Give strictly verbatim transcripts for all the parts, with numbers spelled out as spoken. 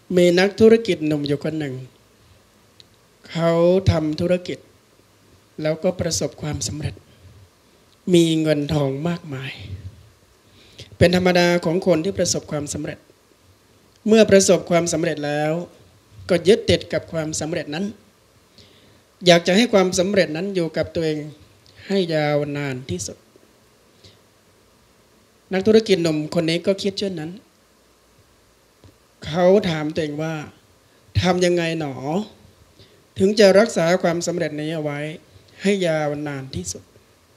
มีนักธุรกิจหนุ่มอยู่คนหนึ่งเขาทำธุรกิจแล้วก็ประสบความสำเร็จมีเงินทองมากมายเป็นธรรมดาของคนที่ประสบความสำเร็จเมื่อประสบความสำเร็จแล้วก็ยึดติดกับความสำเร็จนั้นอยากจะให้ความสำเร็จนั้นอยู่กับตัวเองให้ยาวนานที่สุดนักธุรกิจหนุ่มคนนี้ก็คิดเช่นนั้นเขาถามตัวเองว่าทำยังไงหนอถึงจะรักษาความสำเร็จนี้เอาไว้ให้ยาวนานที่สุด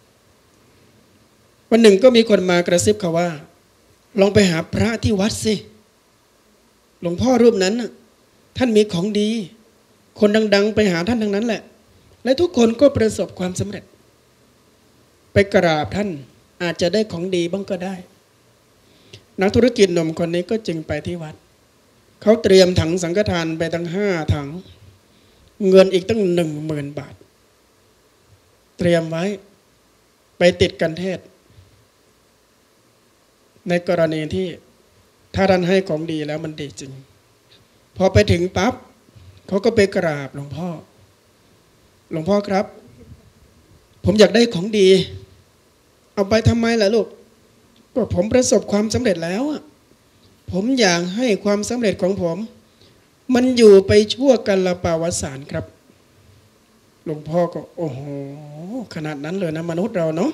วันหนึ่งก็มีคนมากระซิบเขาว่าลองไปหาพระที่วัดสิหลวงพ่อรูปนั้นท่านมีของดีคนดังๆไปหาท่านทั้งนั้นแหละและทุกคนก็ประสบความสำเร็จไปกราบท่านอาจจะได้ของดีบ้างก็ได้นักธุรกิจหนุ่มคนนี้ก็จึงไปที่วัดเขาเตรียมถังสังฆทานไปตั้งห้าถังเงินอีกตั้งหนึ่งหมื่นบาทเตรียมไว้ไปติดกันเทศในกรณีที่ถ้าท่านให้ของดีแล้วมันดีจริงพอไปถึงปั๊บเขาก็ไปกราบหลวงพ่อหลวงพ่อครับผมอยากได้ของดีเอาไปทำไมล่ะลูกก็ผมประสบความสำเร็จแล้วผมอยากให้ความสำเร็จของผมมันอยู่ไปชั่วกัลปวสานครับหลวงพ่อก็โอ้โหขนาดนั้นเลยนะมนุษย์เราเนาะ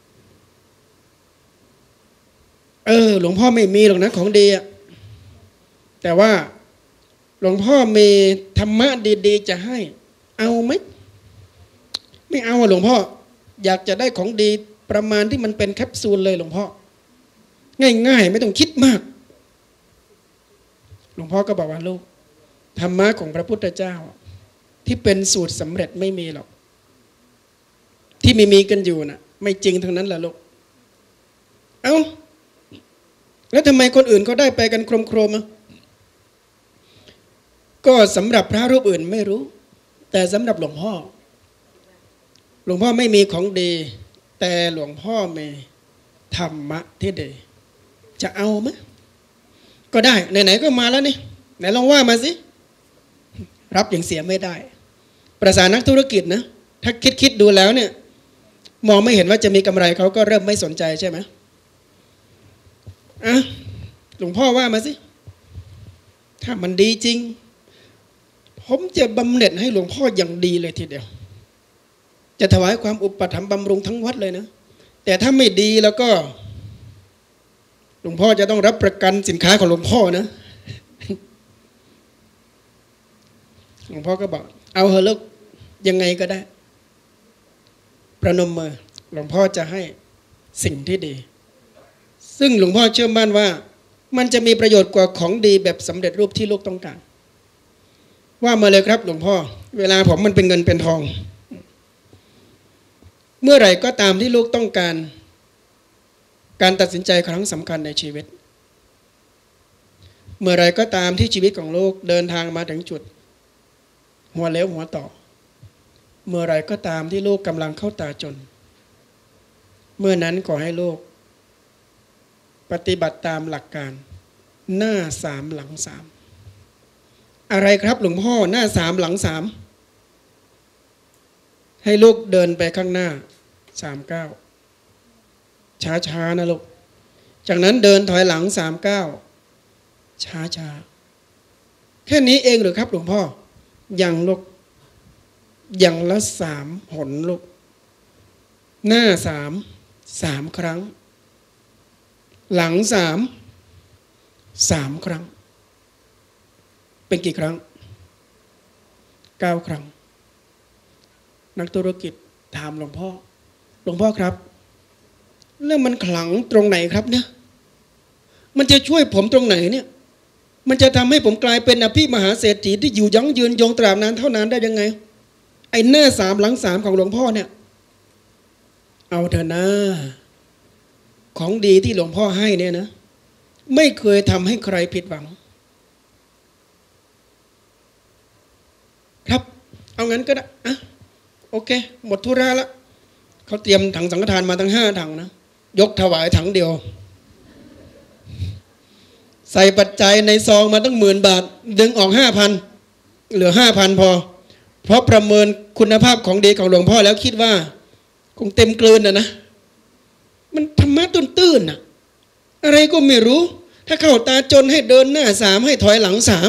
เออหลวงพ่อไม่มีหรอกนะของดีอะแต่ว่าหลวงพ่อมีธรรมะดีๆจะให้เอาไหมไม่เอาหลวงพ่ออยากจะได้ของดีประมาณที่มันเป็นแคปซูลเลยหลวงพ่อง่ายๆไม่ต้องคิดมากหลวงพ่อก็บอกว่าลูกธรรมะของพระพุทธเจ้าที่เป็นสูตรสำเร็จไม่มีหรอกที่มีมีกันอยู่น่ะไม่จริงทั้งนั้นแหละลูกเอ้าแล้วทำไมคนอื่นเขาได้ไปกันโครมๆอ่ะก็สำหรับพระรูปอื่นไม่รู้แต่สำหรับหลวงพ่อหลวงพ่อไม่มีของดีแต่หลวงพ่อมีธรรมะที่ดีจะเอาไหมก็ได้ไหนๆก็มาแล้วนี่ไหนลองว่ามาสิรับอย่างเสียไม่ได้ประสานักธุรกิจนะถ้าคิดคิดดูแล้วเนี่ยมองไม่เห็นว่าจะมีกำไรเขาก็เริ่มไม่สนใจใช่ไหมอ่ะหลวงพ่อว่ามาสิถ้ามันดีจริงผมจะบำเหน็จให้หลวงพ่ออย่างดีเลยทีเดียวจะถวายความอุปถัมภ์บำรุงทั้งวัดเลยนะแต่ถ้าไม่ดีแล้วก็หลวงพ่อจะต้องรับประกันสินค้าของหลวงพ่อนะหลวงพ่อก็บอกเอาเถอะลูกยังไงก็ได้ประนมมือหลวงพ่อจะให้สิ่งที่ดีซึ่งหลวงพ่อเชื่อมั่นว่ามันจะมีประโยชน์กว่าของดีแบบสำเร็จรูปที่ลูกต้องการว่ามาเลยครับหลวงพ่อเวลาผมมันเป็นเงินเป็นทองเมื่อไหร่ก็ตามที่ลูกต้องการการตัดสินใจครั้งสำคัญในชีวิตเมื่อไหร่ก็ตามที่ชีวิตของลูกเดินทางมาถึงจุดหัวเลี้ยวหัวต่อเมื่อไหร่ก็ตามที่ลูกกำลังเข้าตาจนเมื่อนั้นขอให้ลูกปฏิบัติตามหลักการหน้าสามหลังสามอะไรครับหลวงพ่อหน้าสามหลังสามให้ลูกเดินไปข้างหน้าสามเก้าช้าๆนะลูกจากนั้นเดินถอยหลังสามเก้าช้าๆแค่นี้เองหรือครับหลวงพ่ออย่างลูกอย่างละสามหนลูกหน้าสามสามครั้งหลังสามสามครั้งเป็นกี่ครั้งเก้าครั้งนักธุรกิจถามหลวงพ่อหลวงพ่อครับแล้วมันขลังตรงไหนครับเนี่ยมันจะช่วยผมตรงไหนเนี่ยมันจะทำให้ผมกลายเป็นอภิมหาเศรษฐีที่อยู่ยั่งยืนยงตราบนานเท่านานได้ยังไงไอ้หน้าสามหลังสามของหลวงพ่อเนี่ยเอาเถอะนะของดีที่หลวงพ่อให้เนี่ยนะไม่เคยทำให้ใครผิดหวังครับเอางั้นก็ได้อะโอเคหมดธุระละเขาเตรียมถังสังฆทานมาตั้งห้าถังนะยกถวายถังเดียวใส่ปัจจัยในซองมาตั้งหมื่นบาทดึงออกห้าพันเหลือห้าพันพอเพราะประเมินคุณภาพของดีของหลวงพ่อแล้วคิดว่าคงเต็มเกลืนนะนะมันธรรมะตื้นๆน่ะอะไรก็ไม่รู้ถ้าเข้าตาจนให้เดินหน้าสามให้ถอยหลังสาม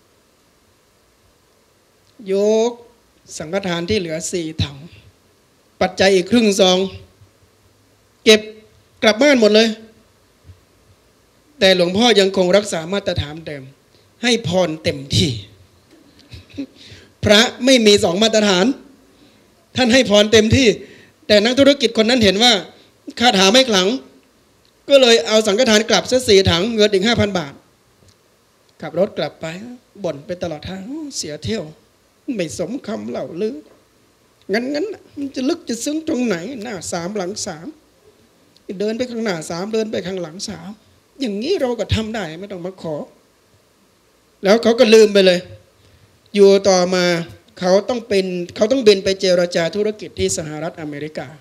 ยกสังฆทานที่เหลือสี่ถังปัจจัยอีกครึ่งซองเก็บกลับบ้านหมดเลยแต่หลวงพ่อยังคงรักษามาตรฐานเดิมให้พรเต็มที่พระไม่มีสองมาตรฐานท่านให้พรเต็มที่แต่นักธุรกิจคนนั้นเห็นว่าคาถาไม่ขลังก็เลยเอาสังฆทานกลับซะสี่ถังเงินอีกห้าพันบาทขับรถกลับไปบ่นไปตลอดทางเสียเที่ยวไม่สมคำเล่าลืองั้นงั้นมันจะลึกจะซึ้งตรงไหนหน้าสามหลังสามเดินไปข้างหน้าสามเดินไปข้างหลังสามอย่างนี้เราก็ทำได้ไม่ต้องมาขอแล้วเขาก็ลืมไปเลยอยู่ต่อมาเขาต้องเป็นเขาต้องบินไปเจรจาธุรกิจที่สหรัฐอเมริกา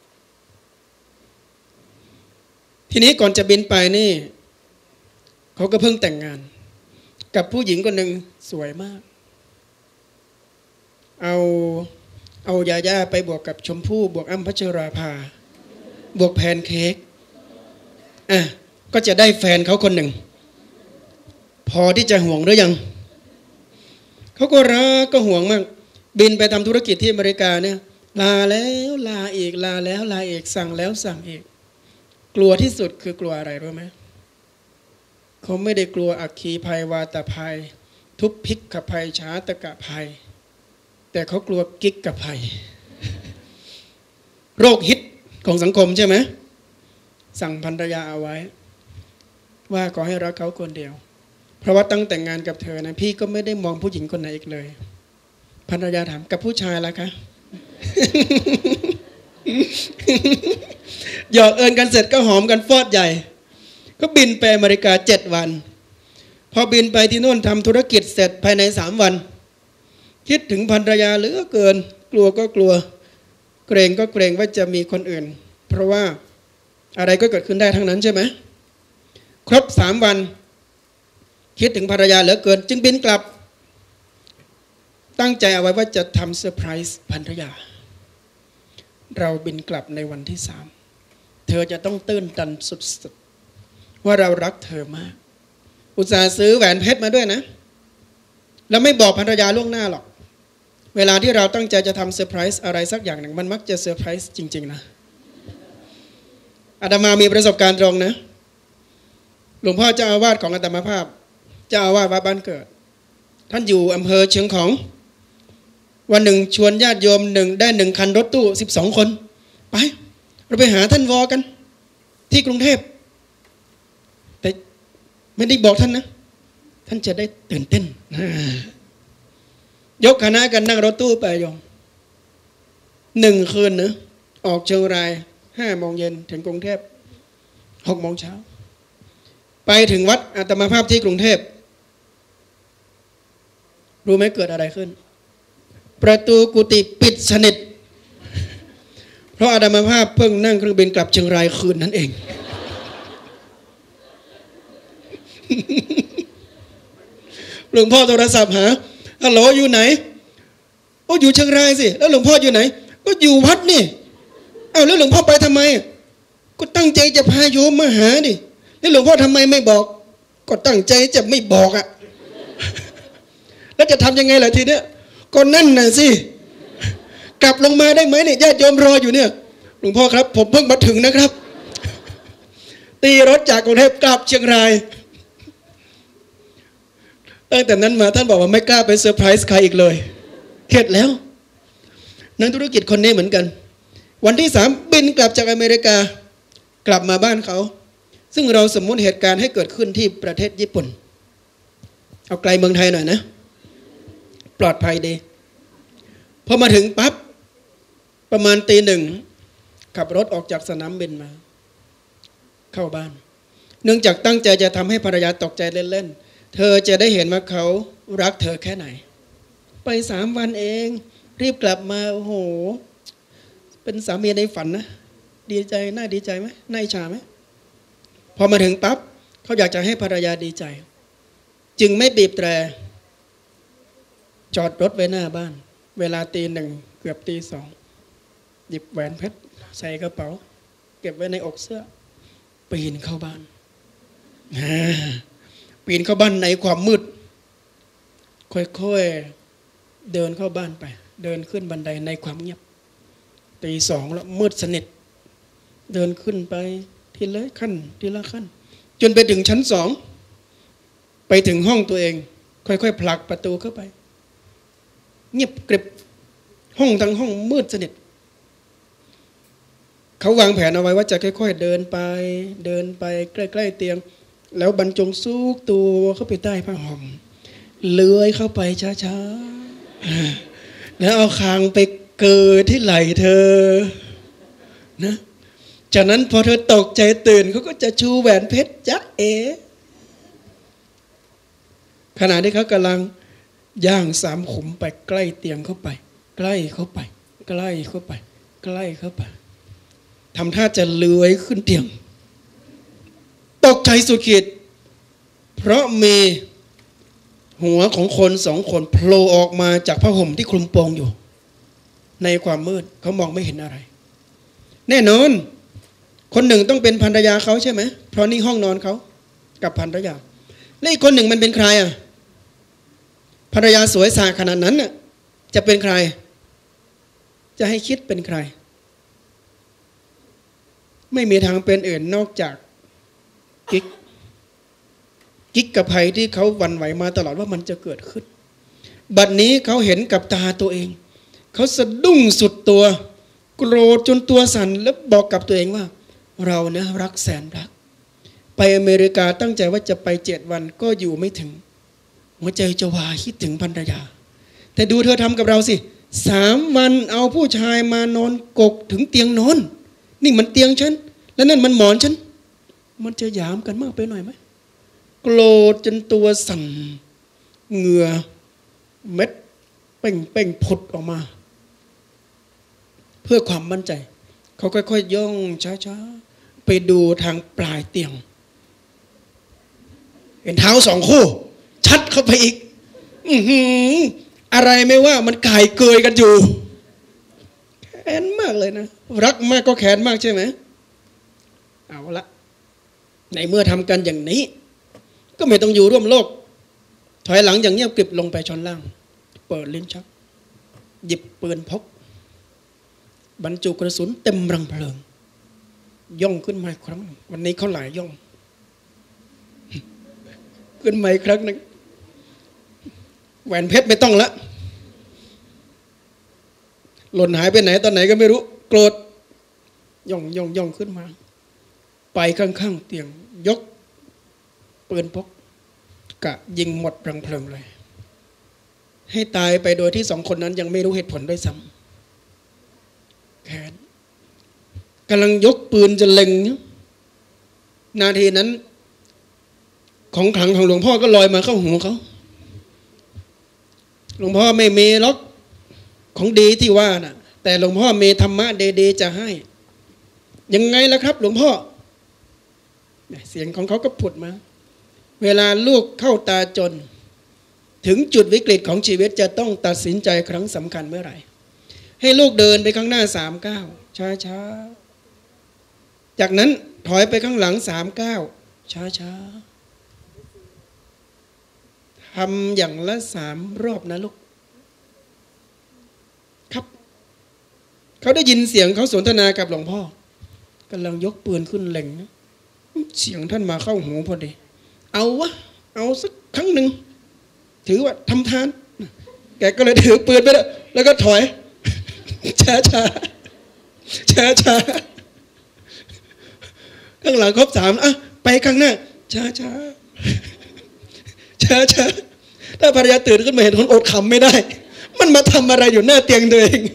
ทีนี้ก่อนจะบินไปนี่เขาก็เพิ่งแต่งงานกับผู้หญิงคนหนึ่งสวยมากเอาเอายาย่าไปบวกกับชมพู่บวกอ้ำพัชราภาบวกแพนเค้กอ่ะก็จะได้แฟนเขาคนหนึ่งพอที่จะห่วงหรือยังเขาก็รักก็ห่วงมากบินไปทำธุรกิจที่อเมริกาเนี่ยลาแล้วลาอีกลาแล้วลาอีกสั่งแล้วสั่งอีกกลัวที่สุดคือกลัวอะไรรู้ไหมเขาไม่ได้กลัวอัคคีภัยวาตภัยทุพพิกขภัยชาตกภัยแต่เขากลัวกิ๊กกภัยโรคฮิตของสังคมใช่ไหมสั่งภรรยาเอาไว้ว่าขอให้รักเขาคนเดียวเพราะว่าตั้งแต่งงานกับเธอนะพี่ก็ไม่ได้มองผู้หญิงคนไหนอีกเลยภรรยาถามกับผู้ชายล่ะคะ หยอกเอิญกันเสร็จก็หอมกันฟอดใหญ่ก็บินไปอเมริกาเจ็ดวันพอบินไปที่โน่นทำธุรกิจเสร็จภายในสามวันคิดถึงภรรยาเหลือเกินกลัวก็กลัวเกรงก็เกรงว่าจะมีคนอื่นเพราะว่าอะไรก็เกิดขึ้นได้ทั้งนั้นใช่ไหมครบสามวันคิดถึงภรรยาเหลือเกินจึงบินกลับตั้งใจเอาไว้ว่าจะทำเซอร์ไพรส์ภรรยาเราบินกลับในวันที่สามเธอจะต้องตื้นตันสุดๆว่าเรารักเธอมากอุตส่าห์ซื้อแหวนเพชรมาด้วยนะแล้วไม่บอกภรรยาล่วงหน้าหรอกเวลาที่เราตั้งใจจะทำเซอร์ไพรส์อะไรสักอย่างหนึ่งมันมักจะเซอร์ไพรส์จริงๆนะอาตมามีประสบการณ์ตรงนะหลวงพ่อเจ้าอาวาสของอาตมาภาพเจ้าอาวาสวัดบ้านเกิดท่านอยู่อำเภอเชียงของวันหนึ่งชวนญาติโยมหนึ่งได้หนึ่งคันรถตู้สิบสองคนไปเราไปหาท่านวอกันที่กรุงเทพแต่ไม่ได้บอกท่านนะท่านจะได้ตื่นเต้นยกคณะกันนั่งรถตู้ไปโยมหนึ่งคืนนะออกเชียงรายห้าโมงเย็นถึงกรุงเทพหกโมงเช้าไปถึงวัดอาตมาภาพที่กรุงเทพรู้ไหมเกิดอะไรขึ้นประตูกุฏิปิดสนิทเพราะอาตมาภาพเพิ่งนั่งเครื่องบินกลับเชียงรายคืนนั้นเองหลวงพ่อโทรศัพท์หาฮัลโหลอยู่ไหนโอ้อยู่เชียงรายสิแล้วหลวงพ่ออยู่ไหนก็อยู่วัดนี่อ้าวแล้วหลวงพ่อไปทำไมก็ตั้งใจจะพาโยมมาหาดิแล้วหลวงพ่อทำไมไม่บอกก็ตั้งใจจะไม่บอกอ่ะแล้วจะทำยังไงล่ะทีเนี้ยก็นั่นน่ะสิกลับลงมาได้ไหมเนี่ยญาติโยมรออยู่เนี่ยหลวงพ่อครับผมเพิ่งมาถึงนะครับตีรถจากกรุงเทพกลับเชียงรายตั้งแต่นั้นมาท่านบอกว่าไม่กล้าไปเซอร์ไพรส์ใครอีกเลยเข็ดแล้วนักธุรกิจคนนี้เหมือนกันวันที่สามบินกลับจากอเมริกากลับมาบ้านเขาซึ่งเราสมมติเหตุการณ์ให้เกิดขึ้นที่ประเทศญี่ปุ่นเอาไกลเมืองไทยหน่อยนะปลอดภัยดีพอมาถึงปั๊บประมาณตีหนึ่งขับรถออกจากสนามบินมาเข้าบ้านเนื่องจากตั้งใจจะทำให้ภรรยาตกใจเล่นๆเธอจะได้เห็นว่าเขารักเธอแค่ไหนไปสามวันเองรีบกลับมาโอ้โหเป็นสามีในฝันนะดีใจน่าดีใจไหมน่าอิจฉาไหมพอมาถึงปั๊บเขาอยากจะให้ภรรยาดีใจจึงไม่บีบแตรจอดรถไว้หน้าบ้านเวลาตีหนึ่งเกือบตีสองหยิบแหวนเพชรใส่กระเป๋าเก็บไว้ในอกเสื้อปีนเข้าบ้านปีนเข้าบ้านในความมืดค่อยๆเดินเข้าบ้านไปเดินขึ้นบันไดในความเงียบตีสองแล้วมืดสนิทเดินขึ้นไปทีละขั้นทีละขั้นจนไปถึงชั้นสองไปถึงห้องตัวเองค่อยๆผลักประตูเข้าไปเงียบกริบห้องทั้งห้องมืดสนิทเขาวางแผนเอาไว้ว่าจะค่อยๆเดินไปเดินไปใกล้ๆเตียงแล้วบรรจงซูกตัวเข้าไปใต้ผ้าห่มเลื้อยเข้าไปช้าๆแล้วเอาคางไปเกยที่ไหล่เธอนะจากนั้นพอเธอตกใจตื่นเขาก็จะชูแหวนเพชรจ๊ะเอ๋ขณะที่เขากำลังย่างสามขุมไปใกล้เตียงเข้าไปใกล้เข้าไปใกล้เข้าไปใกล้เข้าไปทำท่าจะเลื้อยขึ้นเตียงตกใจสุดขีดเพราะมีหัวของคนสองคนโผล่ออกมาจากผ้าห่มที่คลุมโปงอยู่ในความมืดเขามองไม่เห็นอะไรแน่นอนคนหนึ่งต้องเป็นภรรยาเขาใช่ไหมเพราะนี่ห้องนอนเขากับภรรยาและอีกคนหนึ่งมันเป็นใครอ่ะภรรยาสวยสาขนาดนั้นน่ะจะเป็นใครจะให้คิดเป็นใครไม่มีทางเป็นอื่นนอกจากกิ๊กกิ๊กกับภัยที่เขาหวั่นไหวมาตลอดว่ามันจะเกิดขึ้นบัดนี้เขาเห็นกับตาตัวเองเขาสะดุ้งสุดตัวโกรธจนตัวสั่นแล้วบอกกับตัวเองว่าเราเนี่ยรักแสนรักไปอเมริกาตั้งใจว่าจะไปเจ็ดวันก็อยู่ไม่ถึงหัวใจจะวายคิดถึงภรรยาแต่ดูเธอทำกับเราสิสามวันเอาผู้ชายมานอนกกถึงเตียงนอนนี่มันเตียงฉันแล้วนั่นมันหมอนฉันมันจะหยามกันมากไปหน่อยไหมโกรธจนตัวสั่นเหงื่อเม็ดเป่งเป่งผุดออกมาเพื่อความมั่นใจเขาค่อยๆย่องช้าๆไปดูทางปลายเตียงเห็นเท้าสองคู่ชัดเข้าไปอีกอื้อหืออะไรไม่ว่ามันก่ายเกยกันอยู่แค้นมากเลยนะรักมากก็แค้นมากใช่ไหมเอาละในเมื่อทำกันอย่างนี้ก็ไม่ต้องอยู่ร่วมโลกถอยหลังอย่างเงียบกริบลงไปชนล่างเปิดลิ้นชักหยิบปืนพกบรรจุกระสุนเต็มรังเพลิงย่องขึ้นมาอีกครั้งวันนี้เขาหลายย่องขึ้นมาอีกครั้งนึงแหวนเพชรไม่ต้องละหล่นหายไปไหนตอนไหนก็ไม่รู้โกรธย่องย่องย่องขึ้นมาไปข้างๆเตียงยกปืนพกกะยิงหมดรังเพลิงเลยให้ตายไปโดยที่สองคนนั้นยังไม่รู้เหตุผลด้วยซ้ำแค้นกำลังยกปืนจะเล็งนาทีนั้นของขลังของหลวงพ่อก็ลอยมาเข้าหูเขาหลวงพ่อไม่มีล็อกของดีที่ว่าน่ะแต่หลวงพ่อมีธรรมะดีๆจะให้ยังไงล่ะครับหลวงพ่อเสียงของเขาก็ผุดมาเวลาลูกเข้าตาจนถึงจุดวิกฤตของชีวิตจะต้องตัดสินใจครั้งสำคัญเมื่อไหร่ให้ลูกเดินไปข้างหน้าสามก้าวช้าๆจากนั้นถอยไปข้างหลังสามก้าวช้าๆทำอย่างละสามรอบนะลูกครับเขาได้ยินเสียงเขาสนทนากับหลวงพ่อกำลังยกปืนขึ้นเล็งนะเสียงท่านมาเข้าหูพอดีเอาวะเอาสักครั้งหนึ่งถือว่าทำทานแกก็เลยถือปืนไปแล้วแล้วก็ถอยช้าช้าช้าช้าข้างหลังครบสามอ่ะไปข้างหน้าช้าช้าช้าช้าถ้าภรรยาตื่นขึ้นมาเห็นคนอดขำไม่ได้มันมาทำอะไรอยู่หน้าเตียงตัวเอง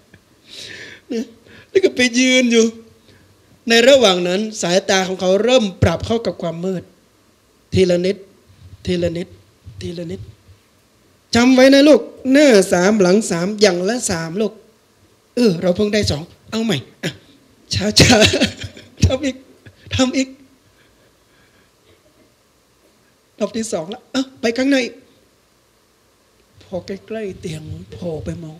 แล้วก็ไปยืนอยู่ในระหว่างนั้นสายตาของเขาเริ่มปรับเข้ากับความมืดทีละนิดทีละนิดทีละนิดจำไว้นะลูกหน้าสามหลังสามอย่างละสามลูกเออเราเพิ่งได้สองเอาใหม่อ่ะช้าช้าทำอีกทำอีกรอบที่สองแล้วเอ้าไปข้างในพอใกล้ๆเตียงโผล่ไปมอง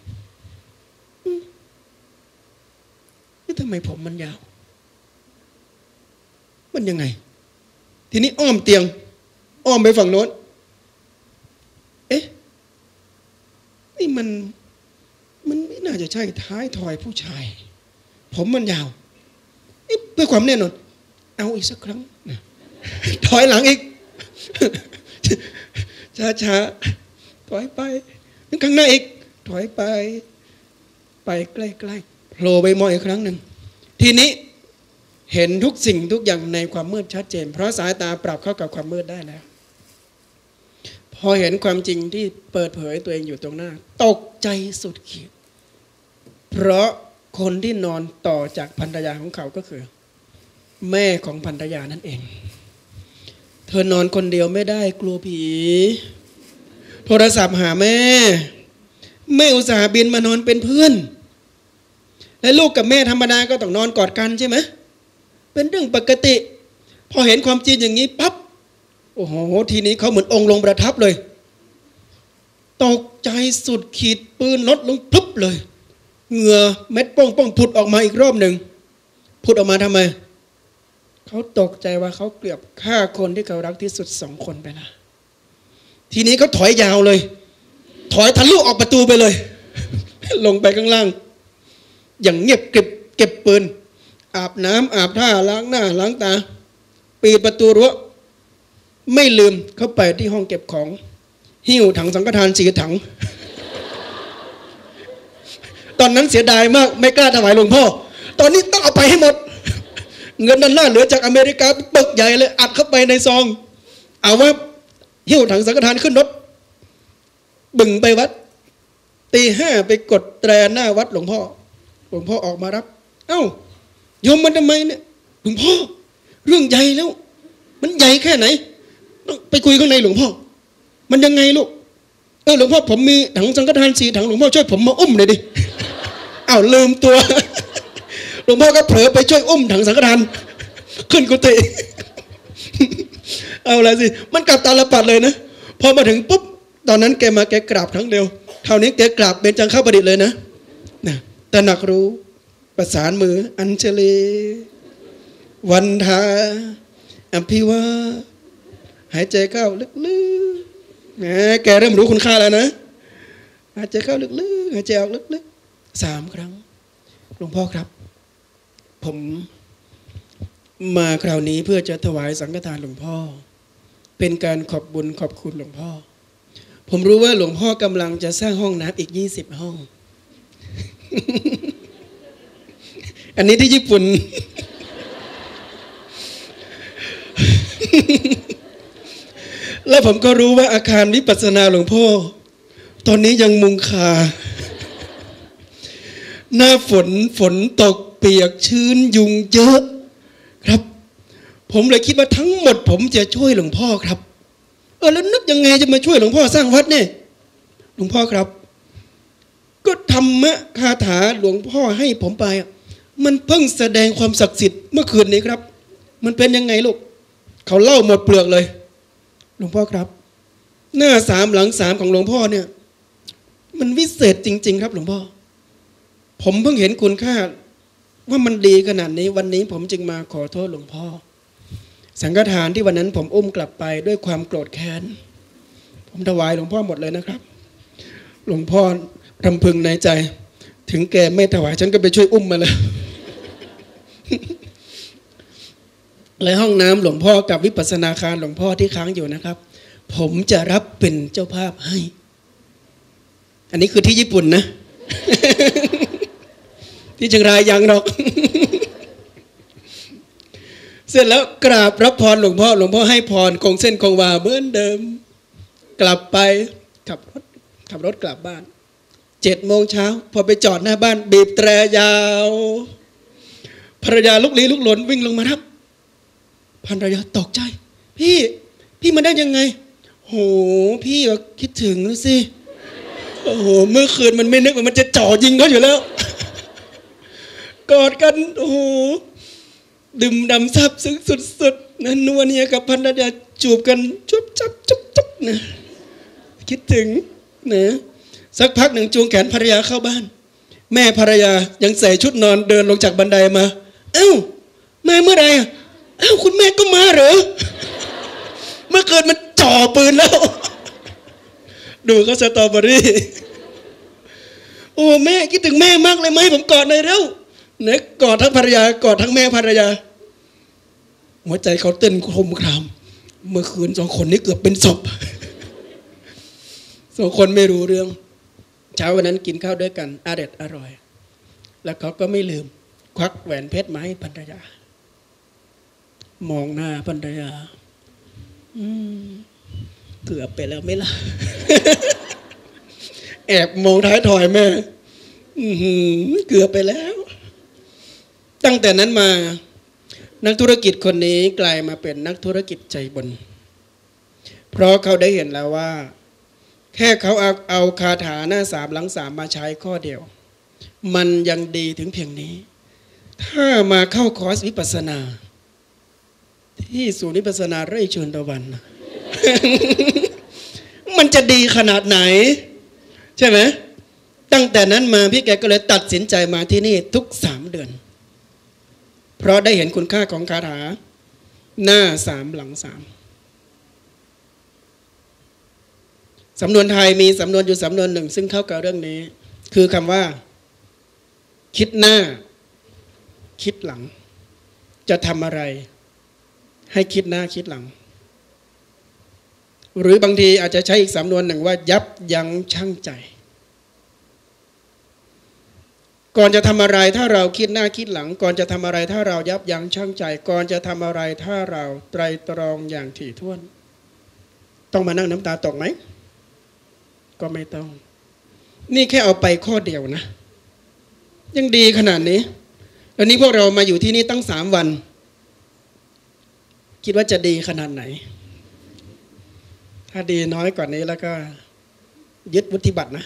นี่ทำไมผมมันยาวมันยังไงทีนี้อ้อมเตียงอ้อมไปฝั่งโน้นเอ๊ะนี่มันมันไม่น่าจะใช่ท้ายทอยผู้ชายผมมันยาวเพื่อความแน่นอนเอาอีกสักครั้งถอยหลังอีกช้าๆถอยไปข้างหน้าอีกถอยไปไปใกล้ๆโผล่ไปมองอีกครั้งหนึ่งทีนี้เห็นทุกสิ่งทุกอย่างในความมืดชัดเจนเพราะสายตาปรับเข้ากับความมืดได้แล้วพอเห็นความจริงที่เปิดเผยตัวเองอยู่ตรงหน้าตกใจสุดขีดเพราะคนที่นอนต่อจากภรรยาของเขาก็คือแม่ของภรรยานั่นเองเธอนอนคนเดียวไม่ได้กลัวผีโทรศัพท์หาแม่แม่อุตส่าห์บินมานอนเป็นเพื่อนและลูกกับแม่ธรรมดาก็ต้องนอนกอดกันใช่ไหมเป็นเรื่องปกติพอเห็นความจริงอย่างนี้ปั๊บโอ้โหทีนี้เขาเหมือนองค์ลงประทับเลยตกใจสุดขีดปืนลดลงพลุบเลยเหงื่อเม็ดป้องป้องผุดออกมาอีกรอบหนึ่งผุดออกมาทำไมเขาตกใจว่าเขาเกือบฆ่าคนที่เขารักที่สุดสองคนไปละทีนี้เขาถอยยาวเลยถอยทะลุออกประตูไปเลยลงไปข้างล่างอย่างเงียบเก็บเก็บปืนอาบน้ำอาบท่าล้างหน้าล้างตาปิดประตูรั้วไม่ลืมเข้าไปที่ห้องเก็บของหิ้วถังสังฆทานสี่ถังตอนนั้นเสียดายมากไม่กล้าถวายหลวงพ่อตอนนี้ต้องเอาไปให้หมดเงินนั้นน่าเหลือจากอเมริกาปึกใหญ่เลยอัดเข้าไปในซองเอาว่าหิ้วถังสังฆทานขึ้นรถบึงไปวัดตีห้าไปกดแตรหน้าวัดหลวงพ่อหลวงพ่อออกมารับเอ้าโยมมันทำไมเนี่ยหลวงพ่อเรื่องใหญ่แล้วมันใหญ่แค่ไหนต้องไปคุยข้างในหลวงพ่อมันยังไงลูกเออหลวงพ่อผมมีถังสังฆทานสี่ถังหลวงพ่อช่วยผมมาอุ้มหน่อยดิอ้าวลืมตัวหลวงพ่อก็เผลอไปช่วยอุ้มถังสังฆทานขึ้นกุฏิเอาละสิมันกลับตาลปัดเลยนะพอมาถึงปุ๊บตอนนั้นแกมาแกกราบครั้งเดียวเท่านี้แกกราบเบญจางคประดิษฐ์เลยนะนะแต่หนักรู้ประสานมืออัญเชลีวันทาอภิวาหายใจเข้าลึกๆแหมแกเริ่มรู้คุณค่าแล้วนะหายใจเข้าลึกๆหายใจออกลึกๆสามครั้งหลวงพ่อครับผมมาคราวนี้เพื่อจะถวายสังฆทานหลวงพ่อเป็นการขอบบุญขอบคุณหลวงพ่อผมรู้ว่าหลวงพ่อกำลังจะสร้างห้องน้ำอีกยี่สิบห้องอันนี้ที่ญี่ปุ่น แล้วผมก็รู้ว่าอาคารวิปัสสนาหลวงพ่อตอนนี้ยังมุงคาหน้าฝนฝนตกเปียกชื้นยุงเยอะครับผมเลยคิดว่าทั้งหมดผมจะช่วยหลวงพ่อครับเออแล้วนึกยังไงจะมาช่วยหลวงพ่อสร้างวัดเนี่ยหลวงพ่อครับก็ธรรมะคาถาหลวงพ่อให้ผมไปมันเพิ่งแสดงความศักดิ์สิทธิ์เมื่อคืนนี้ครับมันเป็นยังไงลูกเขาเล่าหมดเปลือกเลยหลวงพ่อครับหน้าสามหลังสามของหลวงพ่อเนี่ยมันวิเศษจริงๆครับหลวงพ่อผมเพิ่งเห็นคุณค่าว่ามันดีขนาดนี้วันนี้ผมจึงมาขอโทษหลวงพ่อสังฆทานที่วันนั้นผมอุ้มกลับไปด้วยความโกรธแค้นผมถวายหลวงพ่อหมดเลยนะครับหลวงพ่อรำพึงในใจถึงแกไม่ถวายฉันก็ไปช่วยอุ้มมาเลยและห้องน้ำหลวงพ่อกับวิปัสสนาคารหลวงพ่อที่ค้างอยู่นะครับผมจะรับเป็นเจ้าภาพให้อันนี้คือที่ญี่ปุ่นนะ ที่เชียงรายยังหรอก เสร็จแล้วกราบรับพรหลวงพ่อหลวงพ่อให้พรคงเส้นคงวาเหมือนเดิมกลับไปขับรถขับรถกลับบ้านเจ็ดโมงเช้าพอไปจอดหน้าบ้านบีบแตรยาวภรรยาลุกลี้ลุกหลนวิ่งลงมารับภรรยาตกใจพี่พี่มาได้ยังไงโหพี่ก็คิดถึงแล้วสิโอ้โหเมื่อคืนมันไม่นึกว่ามันจะจ่อยิงเขาอยู่แล้วกอดกันโอ้โหดื่มด่ำซาบซึ้งสุดๆนั่นนัวเนียกับภรรยาจูบกันจุ๊บจับจุ๊บจับนะคิดถึงนะสักพักหนึ่งจูงแขนภรรยาเข้าบ้านแม่ภรรยายังใส่ชุดนอนเดินลงจากบันไดมาเอ้ามาเมื่อไรเอ้าคุณแม่ก็มาเหรอเมื่อเกิดมันจ่อปืนแล้วดูเขาสตรอเบอรี่โอ้แม่คิดถึงแม่มากเลยไหมผมกอดหน่อยเร็วเนี่ยกอดทั้งภรรยากอดทั้งแม่ภรรยาหัวใจเขาเต้นโครมครามเมื่อคืนสองคนนี้เกือบเป็นศพสองคนไม่รู้เรื่องเช้าวันนั้นกินข้าวด้วยกันอร่อยอร่อยแล้วเขาก็ไม่ลืมควักแหวนเพชรมาให้ภรรยามองหน้าภรรยาอืมเกือบไปแล้วไม่ล่ะ แอบมองท้ายถอยแม่เกือบไปแล้วตั้งแต่นั้นมานักธุรกิจคนนี้กลายมาเป็นนักธุรกิจใจบุญเพราะเขาได้เห็นแล้วว่าแค่เขาเอาเอาคาถาหน้าสามหลังสามมาใช้ข้อเดียวมันยังดีถึงเพียงนี้ถ้ามาเข้าคอร์สวิปัสสนาที่ศูนย์วิปัสสนาไร่เชิญตะวัน มันจะดีขนาดไหนใช่ไหมตั้งแต่นั้นมาพี่แกก็เลยตัดสินใจมาที่นี่ทุกสามเดือนเพราะได้เห็นคุณค่าของคาถาหน้าสามหลังสามสำนวนไทยมีสำนวนอยู่สำนวนหนึ่งซึ่งเข้ากับเรื่องนี้คือคำว่าคิดหน้าคิดหลังจะทำอะไรให้คิดหน้าคิดหลังหรือบางทีอาจจะใช้อีกสำนวนหนึ่งว่ายับยั้งชั่งใจก่อนจะทำอะไรถ้าเราคิดหน้าคิดหลังก่อนจะทำอะไรถ้าเรายับยั้งชั่งใจก่อนจะทำอะไรถ้าเราไตรตรองอย่างถี่ถ้วนต้องมานั่งน้ำตาตกไหมก็ไม่ต้องนี่แค่เอาไปข้อเดียวนะยังดีขนาดนี้แล้วนี้พวกเรามาอยู่ที่นี่ตั้งสามวันคิดว่าจะดีขนาดไหนถ้าดีน้อยกว่านี้แล้วก็ยึดวุฒิบัตรนะ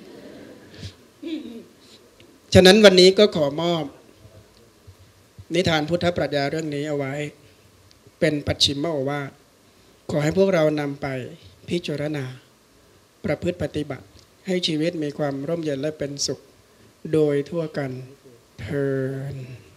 ฉะนั้นวันนี้ก็ขอมอบนิทานพุทธปรัชญาเรื่องนี้เอาไว้เป็นปัจฉิมโอวาทขอให้พวกเรานำไปพิจารณาประพฤติปฏิบัติให้ชีวิตมีความร่มเย็นและเป็นสุขโดยทั่วกันเทอญ